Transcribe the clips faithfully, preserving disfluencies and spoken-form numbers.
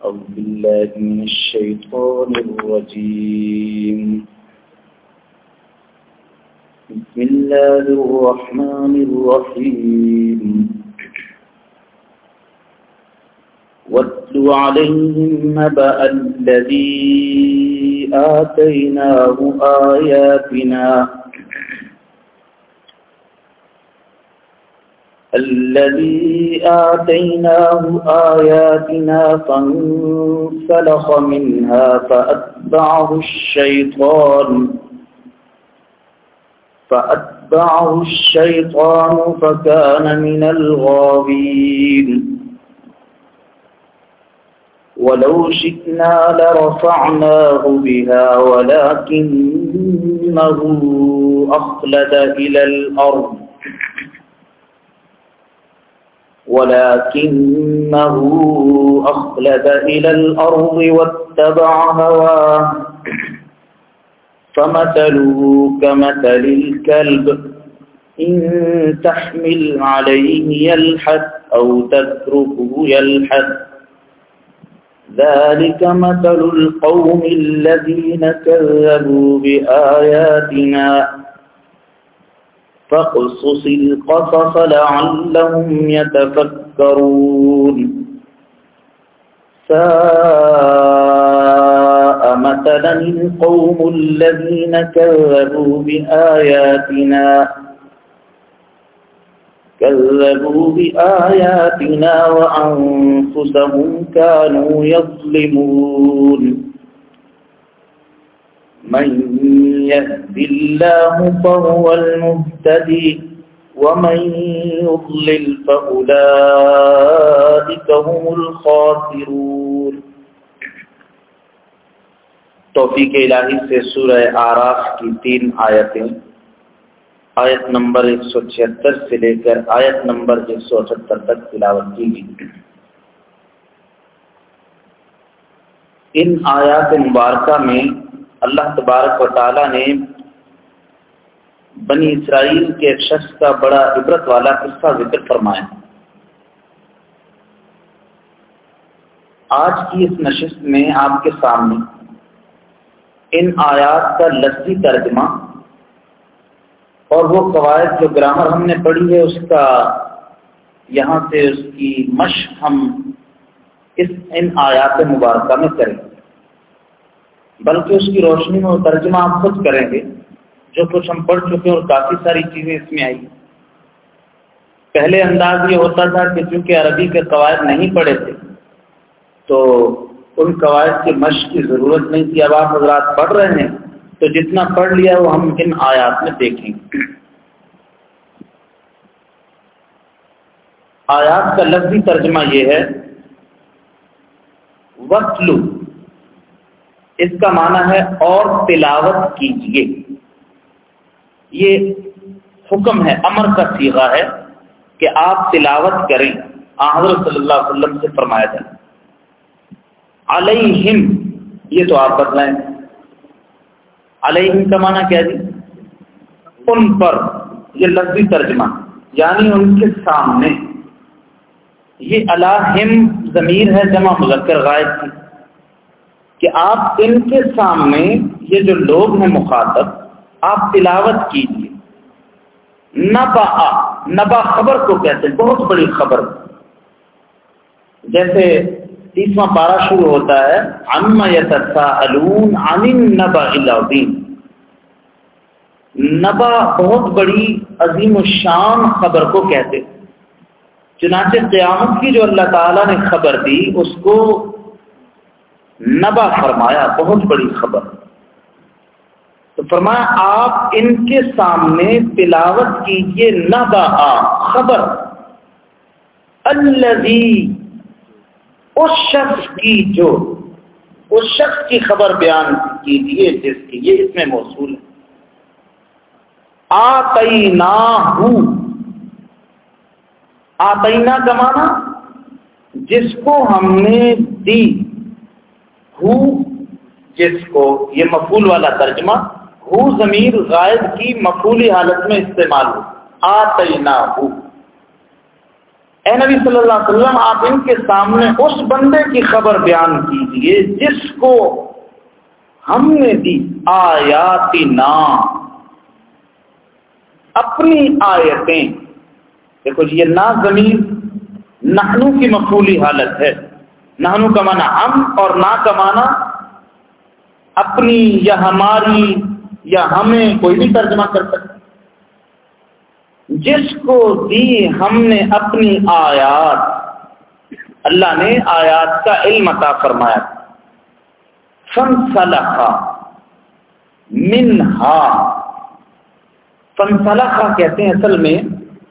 أعوذ بالله من الشيطان الرجيم بسم الله الرحمن الرحيم واتل عليهم نبأ الذي آتيناه آياتنا الذي آتيناه آياتنا فانسلخ منها فأتبعه الشيطان فأتبعه الشيطان فكان من الغاوين ولو شئنا لرفعناه بها ولكنه أخلد إلى الأرض ولكنه أخلد إلى الأرض واتبع هواه فمثله كمثل الكلب إن تحمل عليه يلحث أو تتركه يلحث ذلك مثل القوم الذين كذبوا بآياتنا فاقصص القصص لعلهم يتفكرون ساء مثلا القوم الذين كذبوا بآياتنا كذبوا بآياتنا وأنفسهم كانوا يظلمون من يهد الله فهو المهتدي ومن يضلل فأولئك هم الخاسرون. توفیق الہی سے سورہ اعراف کی تین آیتیں آیت نمبر ایک سو چھہتر سے لے کر آیت نمبر ایک سو اٹھہتر تک تلاوت کی گئی. ان آیات مبارکہ میں اللہ تبارک و تعالی نے بنی اسرائیل کے ایک شخص کا بڑا عبرت والا قصہ ذکر فرمایا. آج کی اس نشست میں آپ کے سامنے ان آیات کا لفظی ترجمہ اور وہ قواعد جو گرامر ہم نے پڑھی ہے اس کا یہاں سے اس کی مشق ہم اس ان آیات مبارکہ میں کریں گے، بلکہ اس کی روشنی میں وہ ترجمہ آپ خود کریں گے. جو کچھ ہم پڑھ چکے ہیں اور کافی ساری چیزیں اس میں آئی. پہلے انداز یہ ہوتا تھا کہ چونکہ عربی کے قواعد نہیں پڑھے تھے تو ان قواعد کی مشق کی ضرورت نہیں تھی. اب آپ حضرات پڑھ رہے ہیں تو جتنا پڑھ لیا وہ ہم ان آیات میں دیکھیں گے. آیات کا لفظی ترجمہ یہ ہے وَاتْلُ، اس کا معنی ہے اور تلاوت کیجئے. یہ حکم ہے، امر کا صیغہ ہے کہ آپ تلاوت کریں. حضرت صلی اللہ علیہ وسلم سے فرمایا جائے. علیہم، یہ تو آپ بتلائیں. علیہم کا معنی کیا جی؟ ان پر. یہ لفظی ترجمہ یعنی ان کے سامنے. یہ علیہم ضمیر ہے جمع مذکر غائب کی کہ آپ ان کے سامنے یہ جو لوگ ہیں مخاطب آپ تلاوت کیجیے. نبا، نبا خبر کو کہتے ہیں، بہت بڑی خبر. جیسے تیسواں پارہ شروع ہوتا ہے عما یتساءلون عن النبأ العظیم. نبا بہت بڑی عظیم الشان خبر کو کہتے ہیں. چنانچہ قیامت کی جو اللہ تعالیٰ نے خبر دی اس کو نبا فرمایا، بہت بڑی خبر. تو فرمایا آپ ان کے سامنے تلاوت کیجئے نبا، خبر. الذی، اس شخص کی جو اس شخص کی خبر بیان کیجئے جس کی، یہ اس میں موصول ہے. آتیناہ، آتینا کا معنی جس کو ہم نے دی، ہو جس کو، یہ مفعول والا ترجمہ. ہو ضمیر غائب کی مفعولی حالت میں استعمال ہو. آتیناہ، اے نبی صلی اللہ علیہ وسلم آپ ان کے سامنے اس بندے کی خبر بیان کیجئے جس کو ہم نے دی آیاتنا اپنی آیتیں. دیکھو جی یہ نا ضمیر نحنو کی مفعولی حالت ہے. نحنو کا معنی ہم اور نا کا معنی اپنی یا ہماری یا ہمیں، کوئی بھی ترجمہ کر سکتا. جس کو دی ہم نے اپنی آیات، اللہ نے آیات کا علم عطا فرمایا. فانسلخ منہا، فانسلخ کہتے ہیں اصل میں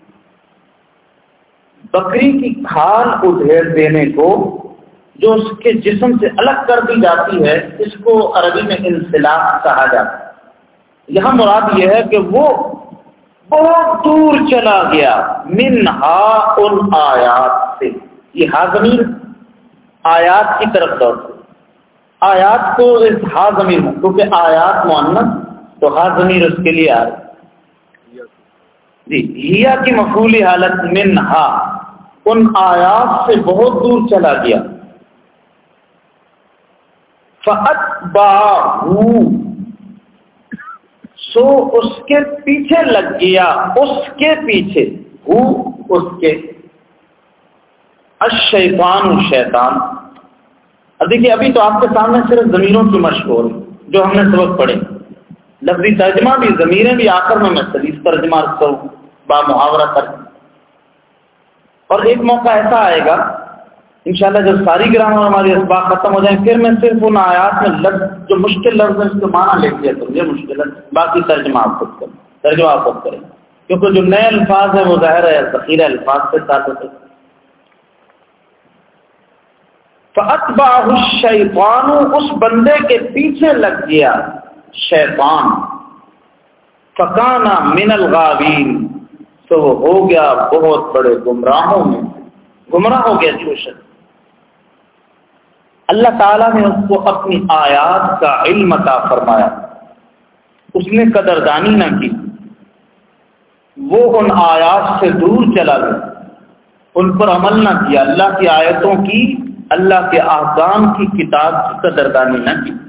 بکری کی کھال ادھیڑ دینے کو، جو اس کے جسم سے الگ کر دی جاتی ہے، اس کو عربی میں انسلاخ کہا جاتا ہے. یہاں مراد یہ ہے کہ وہ بہت دور چلا گیا منہا ان آیات سے. یہ ہا ضمیر آیات کی طرف دوڑتے، آیات کو اس ہا ضمیر میں، کیونکہ آیات مؤنث تو ہا ضمیر اس کے لیے آ رہا جی. ہیا کی مفعولی حالت منہا، ان آیات سے بہت دور چلا گیا. فَأَتْبَعَهُ، سو اس کے پیچھے لگ گیا، اس کے پیچھے، ہو اس کے، الشیطان شیطان. اب دیکھیے ابھی تو آپ کے سامنے صرف ضمیروں کی مشق ہو رہی جو ہم نے سبق پڑھے. لفظی ترجمہ بھی، ضمیریں بھی آخر میں میں صحیح ترجمہ کروں با محاورہ کر. اور ایک موقع ایسا آئے گا انشاءاللہ جب ساری گرامر ہماری اسباق ختم ہو جائیں، پھر میں صرف ان آیات میں لفظ جو مشکل لفظ ہے اس کے معنی لکھ دیا کروں. یہ مشکل ہے، باقی ترجمہ آپ خود کریں، ترجمہ آپ خود کریں، کیونکہ جو نئے الفاظ ہیں وہ ظاہر ہے ذخیرہ الفاظ کے ساتھ ہوتے. فَأَتْبَعَهُ الشَّيْطَانُ، اس بندے کے پیچھے لگ گیا شیطان. فَكَانَ مِنَ الْغَاوِينَ، تو وہ ہو گیا بہت بڑے گمراہوں میں، گمراہ ہو گیا جو شخص. اللہ تعالیٰ نے اس کو اپنی آیات کا علم عطا فرمایا، اس نے قدردانی نہ کی، وہ ان آیات سے دور چلا گیا، ان پر عمل نہ کیا، اللہ کی آیتوں کی، اللہ کے احکام کی کتاب کی قدردانی نہ کی.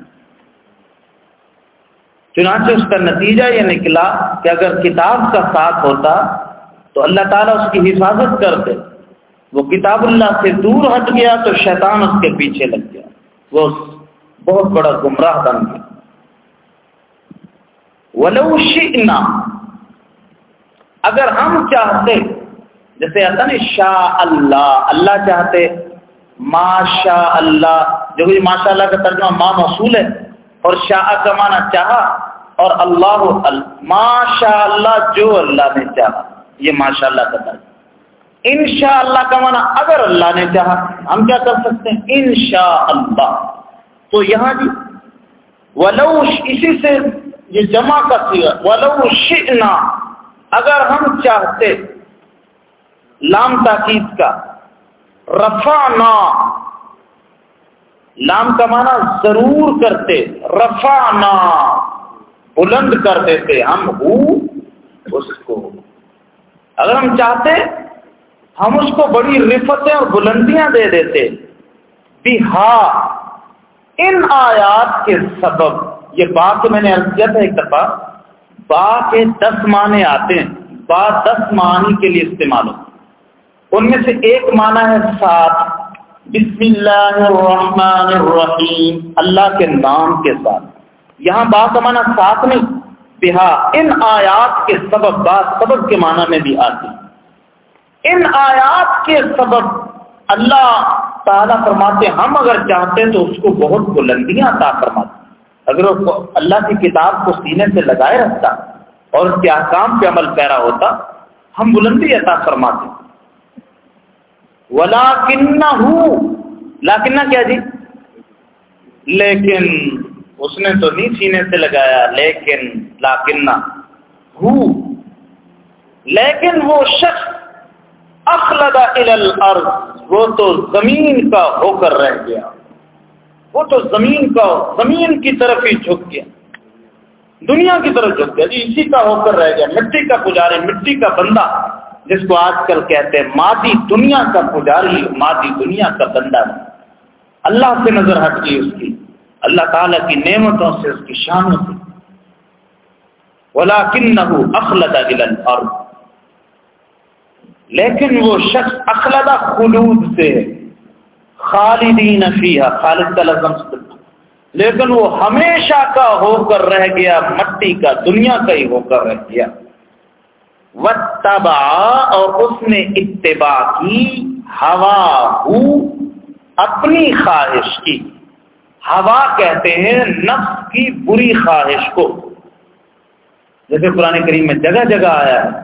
چنانچہ اس کا نتیجہ یہ نکلا کہ اگر کتاب کا ساتھ ہوتا تو اللہ تعالیٰ اس کی حفاظت کرتے. وہ کتاب اللہ سے دور ہٹ گیا تو شیطان اس کے پیچھے لگ گیا، وہ بہت بڑا گمراہ بن گیا. وَلَوْ شِئْنَا، اگر ہم چاہتے، جیسے آتا نا شاء اللہ، اللہ چاہتے، ما شاء اللہ، جو کہ ماشاء اللہ کا ترجمہ ما موصول ہے، اور شاء کا معنی چاہا، اور اللہ ما شاء اللہ جو اللہ نے چاہا، یہ ماشاء اللہ کا ترجمہ. انشاءاللہ کا معنی اگر اللہ نے چاہا، ہم کیا کر سکتے ہیں انشاءاللہ. تو یہاں جی ولو، اسی سے یہ جمع کا صیغہ، ولو شئنا، اگر ہم چاہتے، لام تاکید کا، رفعنا، لام کا معنی ضرور کرتے، رفعنا بلند کر دیتے ہم ہو اس کو. اگر ہم چاہتے ہم اس کو بڑی رفتیں اور بلندیاں دے دیتے. بہا، ان آیات کے سبب. یہ با کہ میں نے عرض کیا تھا ایک دفعہ، با کے دس معنی آتے ہیں، با دس معنی کے لیے استعمال ہوتا ہے. ان میں سے ایک معنی ہے ساتھ، بسم اللہ الرحمن الرحیم، اللہ کے نام کے ساتھ. یہاں با کا معنی ساتھ نہیں، بہا ان آیات کے سبب، با سبب کے معنی میں بھی آتی. ان آیات کے سبب اللہ تعالیٰ فرماتے ہم اگر چاہتے تو اس کو بہت بلندیاں عطا فرماتے. اگر وہ اللہ کی کتاب کو سینے سے لگائے رکھتا اور اس کے احکام پہ عمل پیرا ہوتا، ہم بلندی عطا فرماتے. وَلَٰكِنَّهُ، لیکنہ کیا جی؟ لیکن اس نے تو نہیں سینے سے لگایا، لیکن لیکنہ ہو، لیکن وہ شخص اخلد الی الارض، وہ تو زمین کا ہو کر رہ گیا، وہ تو زمین کا زمین کی طرف ہی جھک گیا، دنیا کی طرف جھک گیا جی، اسی کا ہو کر رہ گیا، مٹی کا پجاری، مٹی کا بندہ، جس کو آج کل کہتے ہیں مادی دنیا کا پجاری، مادی دنیا کا بندہ، اللہ سے نظر ہٹ گئی اس کی، اللہ تعالیٰ کی نعمتوں سے، اس کی شانوں سے. وَلَكِنَّهُ أَخْلَدَ إِلَى الْأَرْضِ، لیکن وہ شخص اخلدہ خلود سے ہے، خالدین فیہا، خالد کا لفظ، لیکن وہ ہمیشہ کا ہو کر رہ گیا، مٹی کا، دنیا کا ہی ہو کر رہ گیا. وَاتَّبَعَ، اور اس نے اتباع کی، ہواہو، اپنی خواہش کی. ہوا کہتے ہیں نفس کی بری خواہش کو، جیسے قرآن کریم میں جگہ جگہ آیا ہے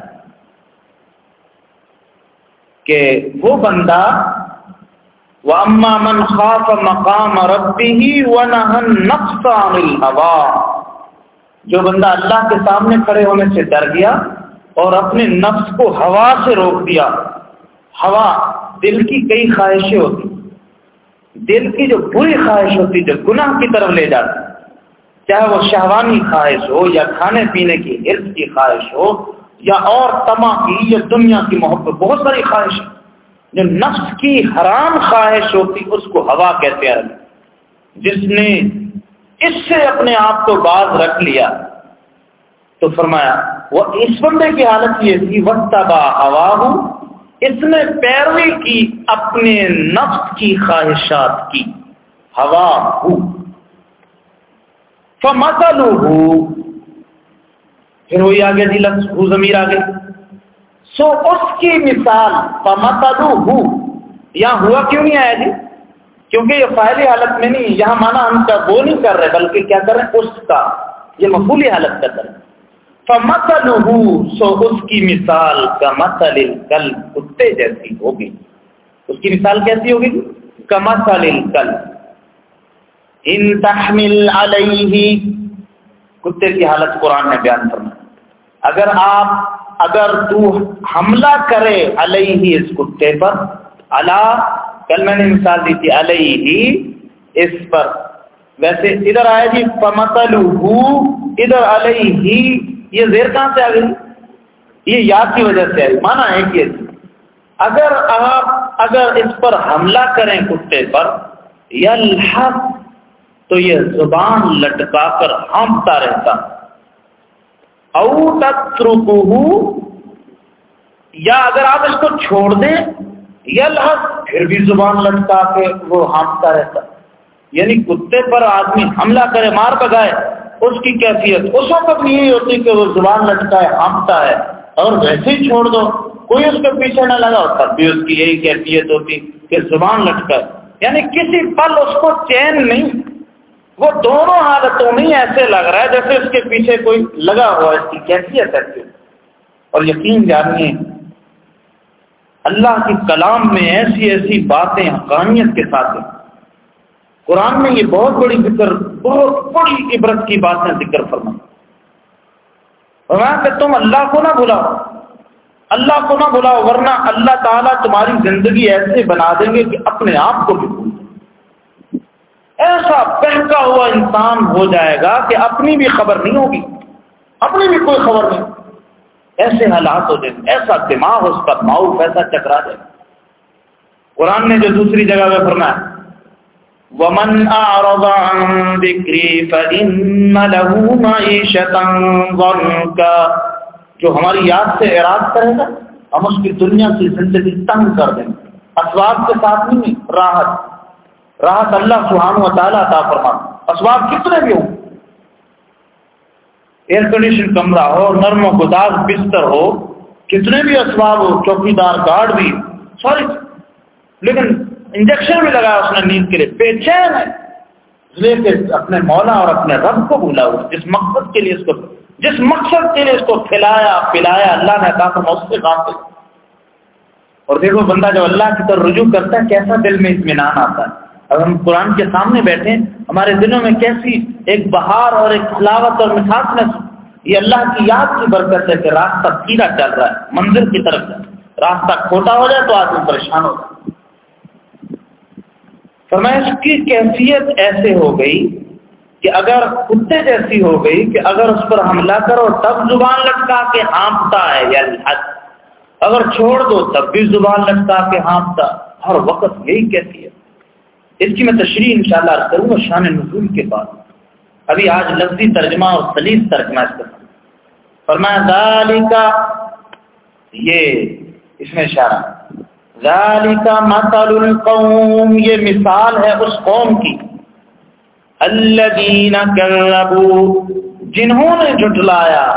کہ وہ بندہ وَأَمَّا مَنْ خَافَ مَقَامَ رَبِّهِ وَنَهَى النَّفْسَ عَنِ الْهَوَىٰ، جو بندہ اللہ کے سامنے کھڑے ہونے سے ڈر گیا اور اپنے نفس کو ہوا سے روک دیا. ہوا دل کی کئی خواہشیں ہوتی، دل کی جو بری خواہش ہوتی جو گناہ کی طرف لے جاتی، چاہے وہ شہوانی خواہش ہو یا کھانے پینے کی حرص کی خواہش ہو یا اور طمع کی یا دنیا کی محبت، بہت ساری خواہش جو نفس کی حرام خواہش ہوتی اس کو ہوا کہتے ہیں. جس نے اس سے اپنے آپ کو باز رکھ لیا تو فرمایا وہ اس بندے کی حالت یہ تھی وَاتَّبَعَ هَوَاهُ، اس نے پیروی کی اپنے نفس کی خواہشات کی. ہواہو فَمَثَلُهُ، پھر وہی آگے جی لفظ ہو ضمیر آگے، سو اس کی مثال، فَمَثَلُهُ، یہاں ہوا کیوں نہیں آیا جی؟ کیونکہ یہ فاعلی حالت میں نہیں، یہاں مانا ہم کا وہ نہیں کر رہے بلکہ کیا کر رہے ہیں اس کا، یہ مفعولی حالت کا کر رہے ہیں. فَمَثَلُهُ، سو اس کی مثال کَمَثَلِ الْكَلْبِ، کتے جیسی ہوگی. اس کی مثال کیسی ہوگی؟ کَمَثَلِ الْكَلْبِ ان تحمل علیہ، کتے کی حالت قرآن نے بیان فرمائی. اگر آپ اگر تو حملہ کرے علیہ، اس کتے پر، علا، کل میں نے مثال دی تھی علیہ، اس پر، ویسے ادھر آیا جی فَمَثَلُهُ، ادھر علیہ، یہ زیر کہاں سے آ گئی؟ یہ یا کی وجہ سے آئی، مانا ہے کہ اگر آپ اگر اس پر حملہ کریں کتے پر، یلحق، تو یہ زبان لٹکا کر ہانپتا رہتا، او تترکہ، یا اگر آپ اس کو چھوڑ دیں، یلحق، پھر بھی زبان لٹکا کے وہ ہانپتا رہتا. یعنی کتے پر آدمی حملہ کرے، مار بگائے، اس کی کیفیت اس وقت بھی یہی ہوتی کہ وہ زبان لٹکائے، ہانپتا ہے. اور ویسے ہی چھوڑ دو، کوئی اس کے پیچھے نہ لگا، تب بھی اس کی یہی کیفیت ہوتی کہ زبان لٹکائے. یعنی کسی پل اس کو چین نہیں، وہ دونوں حالتوں میں ایسے لگ رہا ہے جیسے اس کے پیچھے کوئی لگا ہوا، اس کی کیفیت ایسی. اور یقین جانیے اللہ کی کلام میں ایسی ایسی باتیں حقانیت کے ساتھ ہیں. قرآن میں یہ بہت بڑی ذکر، بہت بڑی عبرت کی باتیں ذکر فرمائیں. فرمایا کہ تم اللہ کو نہ بھلاؤ، اللہ کو نہ بھلاؤ، ورنہ اللہ تعالیٰ تمہاری زندگی ایسے بنا دیں گے کہ اپنے آپ کو بھی بھول جائے. ایسا بہکا ہوا انسان ہو جائے گا کہ اپنی بھی خبر نہیں ہوگی، اپنی بھی کوئی خبر نہیں. ایسے حالات ہو جائیں، ایسا دماغ اس کا معاف، ایسا چکرا جائے. قرآن نے جو دوسری جگہ پہ فرمایا وَمَنْ أَعْرَضَ عَنْ ذِكْرِي فَإِنَّ لَهُ مَعِيشَةً ضَنْكًا، جو ہماری یاد سے اعراض کرے گا ہم اس کی دنیا کی زندگی تنگ کر دیں گے. اسباب کے ساتھ نہیں، راحت راحت اللہ سبحانہ و تعالیٰ عطا فرماتا. اسباب کتنے بھی ہوں، ایئر کنڈیشن کمرہ ہو، نرم و گداز بستر ہو، کتنے بھی اسباب ہو، چوکی دار گارڈ بھی، سوری، لیکن انجیکشن بھی لگایا اس نے نیند کے لیے، بے چین ہے، اس لیے کہ اپنے مولا اور اپنے رب کو بھولا ہوا، جس مقصد کے لیے اس کو جس مقصد کے لیے اس کو کھلایا پلایا اللہ نے عطا فرمایا، اس سے غافل. اور دیکھو بندہ جب اللہ کی طرف رجوع کرتا ہے کیسا دل میں اطمینان آتا ہے. اگر ہم قرآن کے سامنے بیٹھے ہمارے دلوں میں کیسی ایک بہار اور ایک حلاوت اور مٹھاس میں، یہ اللہ کی یاد کی برکت ہے کہ راستہ سیدھا چل رہا ہے منزل کی طرف ہے. راستہ کھوٹا ہو جائے تو آدمی پریشان ہو جائے. فرمایا اس کی کیفیت ایسے ہو گئی کہ اگر کتے جیسی ہو گئی کہ اگر اس پر حملہ کرو تب زبان لٹکا کے ہانپتا ہے. یا اگر چھوڑ دو تب بھی زبان لگتا کہ ہانپتا، ہر وقت یہی کیفیت۔ اس کی میں تشریح انشاءاللہ عرض کروں گا شان نزول کے بعد۔ ابھی آج لفظی ترجمہ اور سلیس ترجمہ اس کا فرمایا ذالک، یہ اس میں اشارہ، ذالک مثل القوم، یہ مثال ہے اس قوم کی، الذین کذبوا، جنہوں نے جھٹلایا،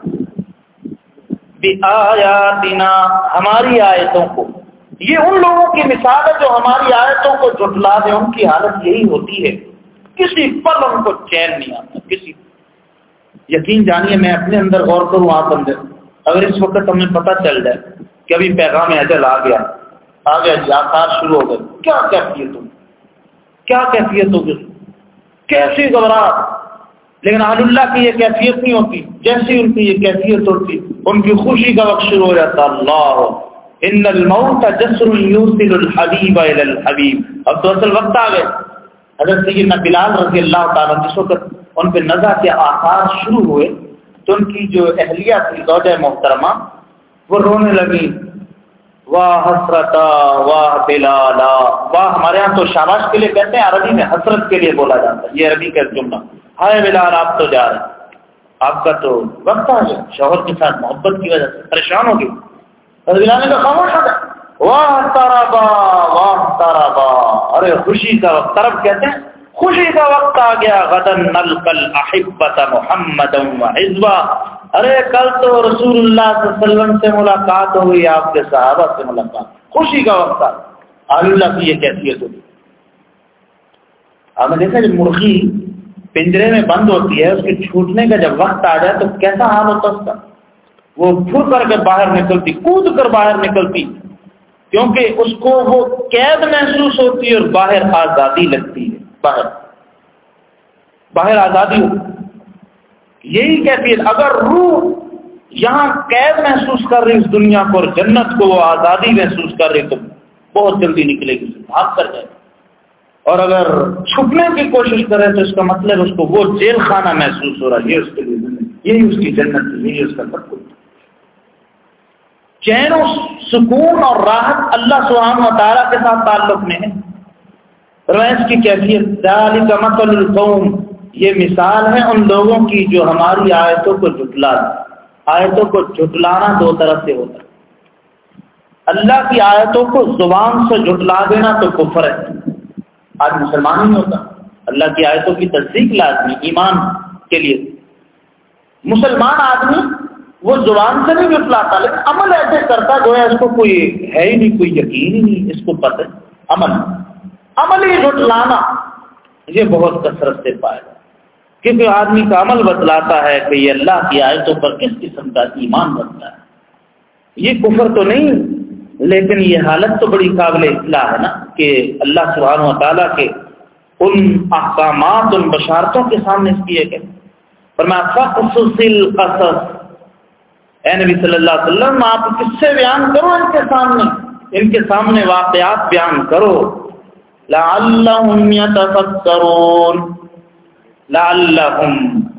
بآیاتنا، ہماری آیتوں کو۔ یہ ان لوگوں کی مثال ہے جو ہماری آیتوں کو جھٹلا دیں، ان کی حالت یہی ہوتی ہے، کسی پل ان کو چین نہیں آتا۔ کسی یقین جانیے، میں اپنے اندر غور کروں، آپ اندر، اگر اس وقت ہمیں پتہ چل جائے کہ ابھی پیغام اجل آ گیا آ گیا جی، آثار شروع ہو گئے، کیا کیفیت ہوگی، کیا کیفیت ہوگی، کیسی گھبراہٹ۔ لیکن اہل اللہ کی یہ کیفیت نہیں ہوتی، جیسی ان کی یہ کیفیت ہوتی، ان کی خوشی کا وقت شروع ہو جاتا، اللہ ان الموت جسر یوصل الحبیب الی الحبیب۔ اب تو اصل وقت آ گئے۔ حضرت سیدنا بلال رضی اللہ تعالیٰ جس وقت ان پہ نزع کے آثار شروع ہوئے تو ان کی جو اہلیہ تھی زوجہ محترمہ، وہ رونے لگی، واہ حسرتا واہ بلالا، واہ ہمارے یہاں تو شاباش کے لیے کہتے ہیں، عربی میں حسرت کے لیے بولا جاتا ہے، یہ عربی کا جملہ، ہائے بلال آپ تو جا رہے ہیں، آپ کا تو وقت آ گیا، شوہر کے ساتھ محبت کی وجہ سے پریشان ہو گئی۔ بلال نے کہا خاموش ہو جائے، واہ تربا واہ تربا، ارے خوشی کا وقت، طرب کہتے ہیں خوشی کا وقت آ گیا، غدن نلقل احبۃ محمد و حزبہ، ارے کل تو رسول اللہ صلی اللہ علیہ وسلم سے ملاقات ہو گئی، آپ کے صحابہ سے ملاقات، خوشی کا وقت آ گیا۔ اہل اللہ کی یہ کیفیت ہوتی۔ آپ نے دیکھا جب مرغی پنجرے میں بند ہوتی ہے، اس کے چھوٹنے کا جب وقت آ جائے تو کیسا حال ہوتا اس کا، وہ پھر کر کے باہر نکلتی، کود کر باہر نکلتی، کیونکہ اس کو وہ قید محسوس ہوتی ہے اور باہر آزادی لگتی ہے، باہر باہر آزادی ہوتی۔ یہی کیفیت، اگر روح یہاں قید محسوس کر رہی اس دنیا کو اور جنت کو وہ آزادی محسوس کر رہی تو بہت جلدی نکلے گی، بھاگ کر جائے، اور اگر چھپنے کی کوشش کرے تو اس کا مطلب اس کو وہ جیل خانہ محسوس ہو رہا ہے، یہ اس کے لیے زندگی، یہی اس کی جنت ہے، یہی اس کا سب کچھ۔ چین و سکون اور راحت اللہ سبحانہ و تعالیٰ کے ساتھ تعلق میں ہے۔ روایت کی کیفیت ذالک مثل القوم، یہ مثال ہے ان لوگوں کی جو ہماری آیتوں کو جھٹلا دیں۔ آیتوں کو جھٹلانا دو طرح سے ہوتا ہے، اللہ کی آیتوں کو زبان سے جھٹلا دینا تو کفر ہے، آج مسلمان ہی ہوتا، اللہ کی آیتوں کی تصدیق لازمی ایمان کے لیے۔ مسلمان آدمی وہ زبان سے نہیں جھٹلاتا لیکن عمل ایسے کرتا گویا اس کو کوئی ہے ہی نہیں، کوئی یقین ہی نہیں، اس کو پتہ ہے عمل عمل ہی جھٹلانا یہ بہت کثرت سے پایا، کیونکہ آدمی کا عمل بتلاتا ہے کہ یہ اللہ کی آیتوں پر کس قسم کا ایمان رکھتا ہے۔ یہ کفر تو نہیں، لیکن یہ حالت تو بڑی قابل اطلاع ہے نا کہ اللہ سبحانہ و تعالیٰ کے ان احکامات، ان بشارتوں کے سامنے اس کی ہے فرمایا فقصص القصص، اے نبی صلی اللہ علیہ وسلم آپ کس سے بیان کرو، ان کے سامنے ان کے سامنے واقعات بیان کرو، لعلہم یتفکرون، لعلہم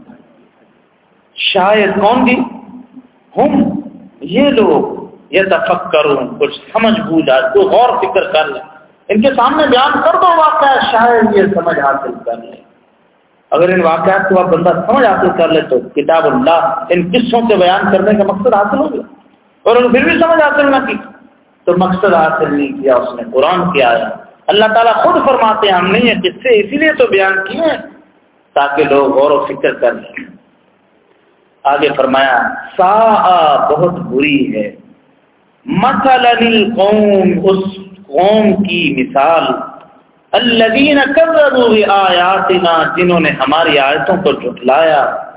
شاید کون گی، ہم یہ لوگ، یتفکرون کچھ سمجھ بوجھ آئے، کوئی غور فکر کر لیں، ان کے سامنے بیان کر دو واقعہ، شاید یہ سمجھ حاصل کر لیں۔ اگر ان واقعات کو آپ بندہ سمجھ حاصل کر لے تو کتاب اللہ ان قصوں کے بیان کرنے کا مقصد حاصل ہو گیا، اور اگر پھر بھی سمجھ حاصل نہ کی تو مقصد حاصل نہیں کیا اس نے، قرآن کیا آیا۔ اللہ تعالیٰ خود فرماتے ہیں ہم نے یہ قصے اسی لیے تو بیان کیے ہیں تاکہ لوگ غور و فکر کر لیں۔ آگے فرمایا ساء بہت بری ہے، مثلا للقوم اس قوم کی مثال، الذین کذبوا بآیاتنا جنہوں نے ہماری آیتوں کو جھٹلایا،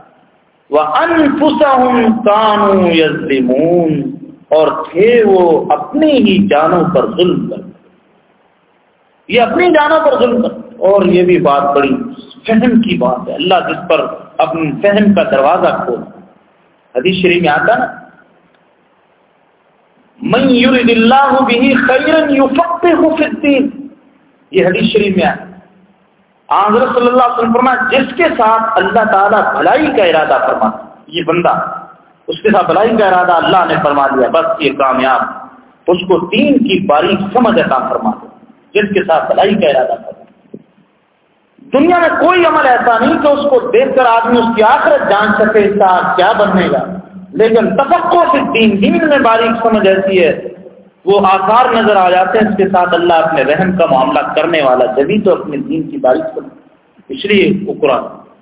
وانفسهم كانوا یظلمون اور تھے وہ اپنی ہی جانوں پر ظلم کرتے، یہ اپنی جانوں پر ظلم کرتے۔ اور یہ بھی بات بڑی فہم کی بات ہے، اللہ جس پر اپنے فہم کا دروازہ کھول، حدیث شریف میں آتا نا من یرد اللہ بہ خیرا یفقہہ فی الدین، یہ حدیث شریف میں آیا، حضرت صلی اللہ علیہ وسلم فرمایا جس کے ساتھ اللہ تعالیٰ بھلائی کا ارادہ فرماتا، یہ بندہ اس کے ساتھ بھلائی کا ارادہ اللہ نے فرما دیا، بس یہ کامیاب، اس کو دین کی باریک سمجھ عطا فرما دے جس کے ساتھ بھلائی کا ارادہ فرما۔ دنیا میں کوئی عمل ایسا نہیں کہ اس کو دیکھ کر آدمی اس کی آخرت جان سکے اس کا کیا بننے گا، لیکن تفقہ فی الدین، دین میں باریک سمجھ ایسی ہے وہ آثار نظر آ جاتے ہیں، اس کے ساتھ اللہ اپنے رحم کا معاملہ کرنے والا، جبھی تو اپنے دین کی باریک سمجھ، اس لیے وہ قرآن۔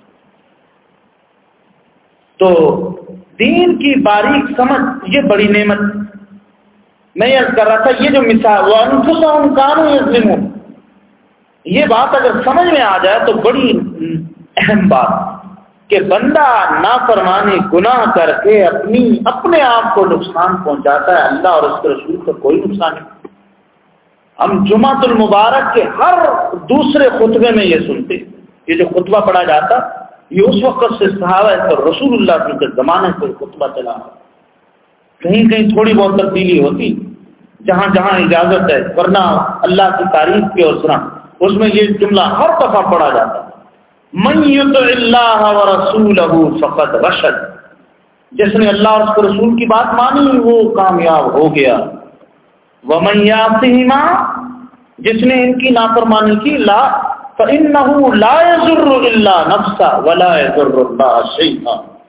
تو دین کی باریک سمجھ یہ بڑی نعمت۔ میں یہ کر رہا تھا یہ جو مثال وَأَنفُسَهُمْ كَانُوا يَظْلِمُونَ، یہ بات اگر سمجھ میں آ جائے تو بڑی اہم بات کہ بندہ نافرمانی گناہ کر کے اپنی اپنے آپ کو نقصان پہنچاتا ہے، اللہ اور اس کے رسول کو کوئی نقصان نہیں۔ ہم جمعۃ المبارک کے ہر دوسرے خطبے میں یہ سنتے، یہ جو خطبہ پڑھا جاتا یہ اس وقت سے صحابہ اور رسول اللہ کے زمانے سے خطبہ چلا، کہیں کہیں تھوڑی بہت تبدیلی ہوتی جہاں جہاں اجازت ہے، ورنہ اللہ کی تعریف کی اور سنا اس میں یہ جملہ ہر دفعہ پڑھا جاتا، من یطع اللہ ورسولہ فقد رشد، جس نے اللہ اور اس کے رسول کی بات مانی وہ کامیاب ہو گیا، ومن یعصہما، جس نے ان کی نافرمانی کی، لا فإنہ لا یضر الا نفسہ ولا یضر اللہ شیئا،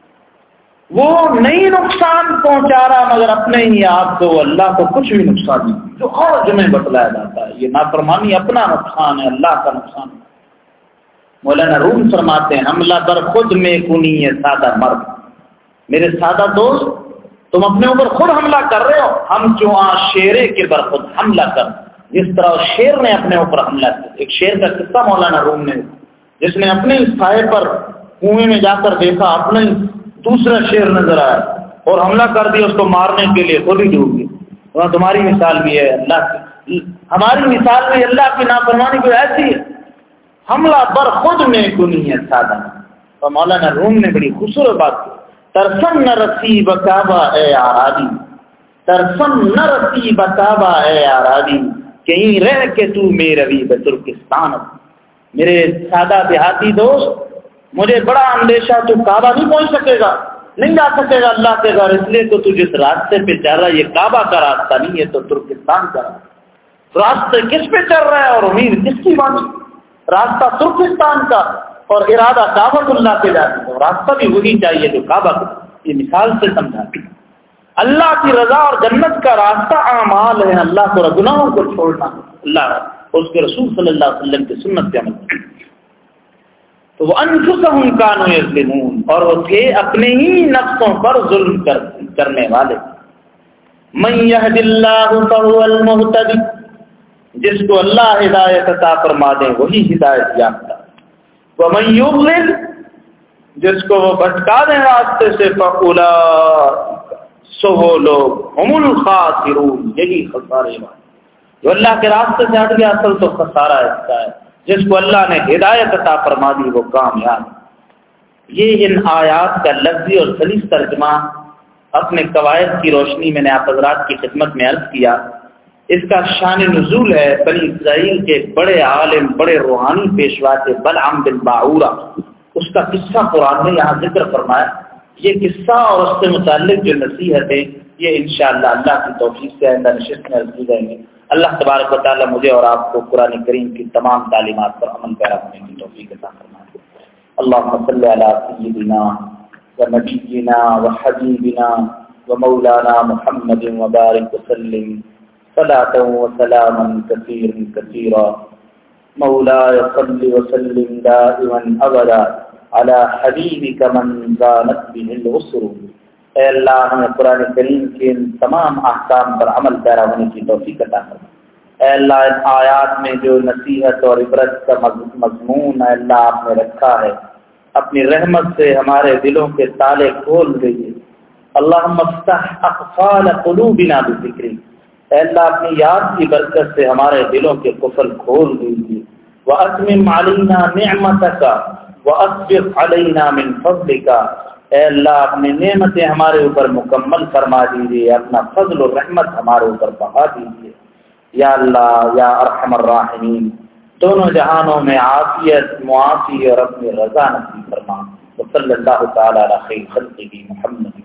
وہ نہیں نقصان پہنچا رہا مگر اپنے ہی آپ کو، اللہ کو کچھ بھی نقصان نہیں، جو اور جمعہ بتلایا جاتا ہے یہ نافرمانی اپنا نقصان ہے، اللہ کا نقصان ہے۔ مولانا روم فرماتے ہیں حملہ بر خود میں کنی ہے سادہ مرد، میرے سادہ دوست تم اپنے اوپر خود حملہ کر رہے ہو، ہم چواں شیرے کے بر خود حملہ کر، جس طرح شیر نے اپنے اوپر حملہ کیا۔ ایک شیر کا قصہ مولانا روم نے، جس نے اپنے سائے پر کنویں میں جا کر دیکھا اپنے دوسرا شیر نظر آیا اور حملہ کر دیا، اس کو مارنے کے لیے خود ہی ڈوب گیا۔ تمہاری مثال بھی ہے اللہ کی، ہماری مثال بھی اللہ کی نافرمانی کو ایسی ہے، حملہ بر خود میں کنی ہے سادہ۔ تو مولانا روم نے بڑی خوبصورت بات کی، ترسم نہ رسی بکابا اے آرادی، ترسم نہ رسی بکابا اے آرادی، کہیں رہ کے تو میرے روی بترکستان۔ میرے سادہ دیہاتی دوست مجھے بڑا اندیشہ، تو کعبہ نہیں پہنچ سکے گا، نہیں جا سکے گا اللہ کے گھر، اس لیے تو تو جس راستے پہ چل رہا ہے یہ کعبہ کا راستہ نہیں ہے، تو ترکستان کا راستے کس پہ چل رہا ہے اور امید کس کی بانی؟ راستہ ترکستان کا اور ارادہ کعبۃ اللہ کے جانے کا، راستہ بھی وہی چاہیے جو کعبہ کا۔ یہ مثال سے سمجھا، اللہ کی رضا اور جنت کا راستہ اعمال ہے، اللہ کو گناہوں کو چھوڑنا، اللہ اور اس کے رسول صلی اللہ علیہ وسلم کی سنت کے عمل۔ تو وہ انفسہم کانوا یظلمون، اور وہ تھے اپنے ہی نفسوں پر ظلم کر کرنے والے۔ من یہد اللہ فہو المہتدی، جس کو اللہ ہدایت عطا فرما دے وہی ہدایت یافتہ، ومن یضلل، جس کو وہ بھٹکا دیں راستے سے، فاولئک، سو وہ لوگ ہم الخاسرون، یہی خسارے والے، جو اللہ کے راستے سے ہٹ گیا اصل تو خسارہ اس کا ہے، جس کو اللہ نے ہدایت عطا فرما دی وہ کامیاب۔ یہ ان آیات کا لفظی اور سلیس ترجمہ اپنے قواعد کی روشنی میں نے آپ حضرات کی خدمت میں عرض کیا۔ اس کا شان نزول ہے بنی اسرائیل کے بڑے عالم، بڑے روحانی پیشوا تھے بلعام بن باعورہ، اس کا قصہ قرآن نے یہاں ذکر فرمایا۔ یہ قصہ اور اس سے متعلق جو نصیحتیں یہ انشاءاللہ اللہ کی توفیق سے آئندہ نشست میں عرض کی جائیں گے۔ اللہ تبارک و تعالی مجھے اور آپ کو قرآن کریم کی تمام تعلیمات پر عمل پیرا ہونے کی توفیق عطا فرمائے۔ اللہم صلی علی سیدنا و نبینا و حبیبنا و مولانا محمد وبارک وسلم صلاۃ و سلاما کثیرا کثیرا مولاي صل وسلم دائما ابدا على حبیبک من زانت به العسر۔ اے اللہ ہمیں قرآن کریم کے ان تمام احکام پر عمل پیرا ہونے کی توفیق عطا فرما۔ اے اللہ ان آیات میں جو نصیحت اور عبرت کا مضمون اے اللہ آپ نے رکھا ہے، اپنی رحمت سے ہمارے دلوں کے تالے کھول دیجیے۔ اللہم افتح اقفال قلوبنا بذکرک، اے اللہ اپنی یاد کی برکت سے ہمارے دلوں کے قفل کھول دیجیے۔ واتمم علینا نعمتک واسبغ علینا من فضلک، اے اللہ اپنی نعمتیں ہمارے اوپر مکمل فرما دیجیے، اپنا فضل و رحمت ہمارے اوپر بہا دیجیے۔ یا اللہ یا ارحم الراحمین، دونوں جہانوں میں عافیت معافی اور اپنی رضا نصیب فرما۔ وصلی اللہ تعالی علی خیر خلقہ محمد